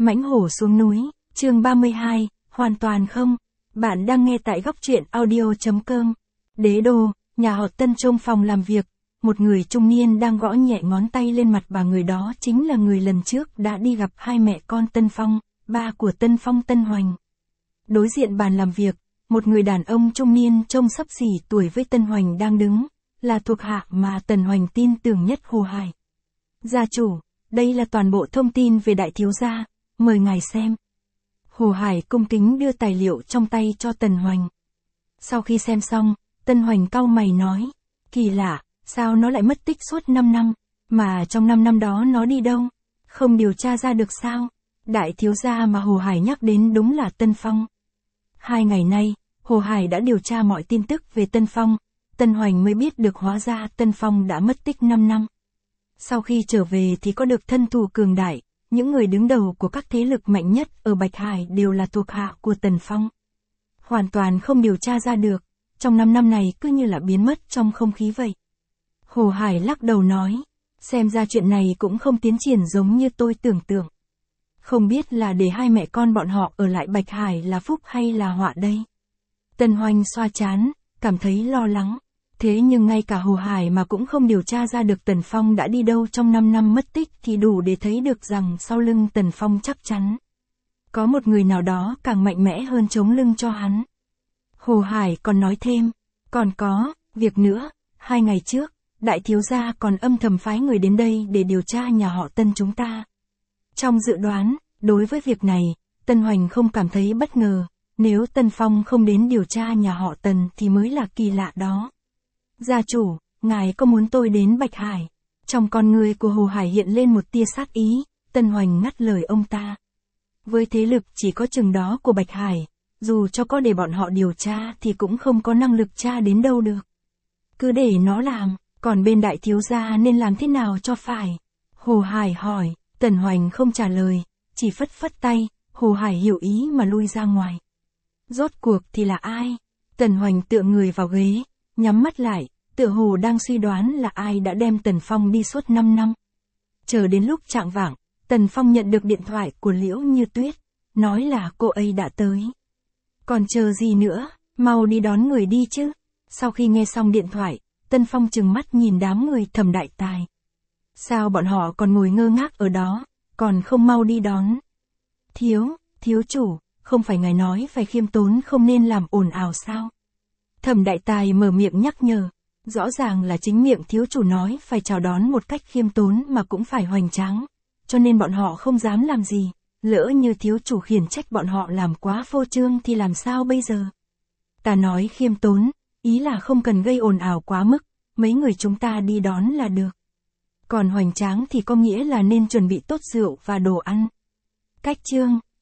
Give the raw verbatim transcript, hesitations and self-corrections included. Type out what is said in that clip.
Mãnh hổ xuống núi, chương ba mươi hai, hoàn toàn không. Bạn đang nghe tại góc truyện audio chấm com. Đế đô, nhà họ Tân trong phòng làm việc, một người trung niên đang gõ nhẹ ngón tay lên mặt bà, người đó chính là người lần trước đã đi gặp hai mẹ con Tân Phong, ba của Tân Phong Tân Hoành. Đối diện bàn làm việc, một người đàn ông trung niên trông xấp xỉ tuổi với Tân Hoành đang đứng, là thuộc hạ mà Tần Hoành tin tưởng nhất, Hồ Hải. Gia chủ, đây là toàn bộ thông tin về đại thiếu gia, mời ngài xem. Hồ Hải cung kính đưa tài liệu trong tay cho Tần Hoành. Sau khi xem xong, Tân Hoành cau mày nói, kỳ lạ, sao nó lại mất tích suốt năm năm, mà trong năm năm đó nó đi đâu? Không điều tra ra được sao? Đại thiếu gia mà Hồ Hải nhắc đến đúng là Tân Phong. Hai ngày nay, Hồ Hải đã điều tra mọi tin tức về Tân Phong, Tân Hoành mới biết được hóa ra Tân Phong đã mất tích năm năm. Sau khi trở về thì có được thân thủ cường đại, những người đứng đầu của các thế lực mạnh nhất ở Bạch Hải đều là thuộc hạ của Tần Phong. Hoàn toàn không điều tra ra được, trong năm năm này cứ như là biến mất trong không khí vậy. Hồ Hải lắc đầu nói, xem ra chuyện này cũng không tiến triển giống như tôi tưởng tượng. Không biết là để hai mẹ con bọn họ ở lại Bạch Hải là phúc hay là họa đây? Tần Hoành xoa trán, cảm thấy lo lắng. Thế nhưng ngay cả Hồ Hải mà cũng không điều tra ra được Tần Phong đã đi đâu trong năm năm mất tích thì đủ để thấy được rằng sau lưng Tần Phong chắc chắn có một người nào đó càng mạnh mẽ hơn chống lưng cho hắn. Hồ Hải còn nói thêm, còn có, việc nữa, hai ngày trước, đại thiếu gia còn âm thầm phái người đến đây để điều tra nhà họ Tân chúng ta. Trong dự đoán, đối với việc này, Tân Hoành không cảm thấy bất ngờ, nếu Tân Phong không đến điều tra nhà họ Tần thì mới là kỳ lạ đó. Gia chủ, ngài có muốn tôi đến Bạch Hải? Trong con người của Hồ Hải hiện lên một tia sát ý, Tân Hoành ngắt lời ông ta. Với thế lực chỉ có chừng đó của Bạch Hải, dù cho có để bọn họ điều tra thì cũng không có năng lực tra đến đâu được. Cứ để nó làm, còn bên đại thiếu gia nên làm thế nào cho phải? Hồ Hải hỏi, Tần Hoành không trả lời, chỉ phất phất tay, Hồ Hải hiểu ý mà lui ra ngoài. Rốt cuộc thì là ai? Tần Hoành tựa người vào ghế, nhắm mắt lại, tựa hồ đang suy đoán là ai đã đem Tần Phong đi suốt năm năm. Chờ đến lúc chạng vạng, Tần Phong nhận được điện thoại của Liễu Như Tuyết, nói là cô ấy đã tới. Còn chờ gì nữa, mau đi đón người đi chứ. Sau khi nghe xong điện thoại, Tần Phong trừng mắt nhìn đám người Thẩm Đại Tài. Sao bọn họ còn ngồi ngơ ngác ở đó, còn không mau đi đón? Thiếu, thiếu chủ, không phải ngài nói phải khiêm tốn không nên làm ồn ào sao? Thẩm Đại Tài mở miệng nhắc nhở, rõ ràng là chính miệng thiếu chủ nói phải chào đón một cách khiêm tốn mà cũng phải hoành tráng, cho nên bọn họ không dám làm gì, lỡ như thiếu chủ khiển trách bọn họ làm quá phô trương thì làm sao bây giờ? Ta nói khiêm tốn, ý là không cần gây ồn ào quá mức, mấy người chúng ta đi đón là được. Còn hoành tráng thì có nghĩa là nên chuẩn bị tốt rượu và đồ ăn. Cách chương,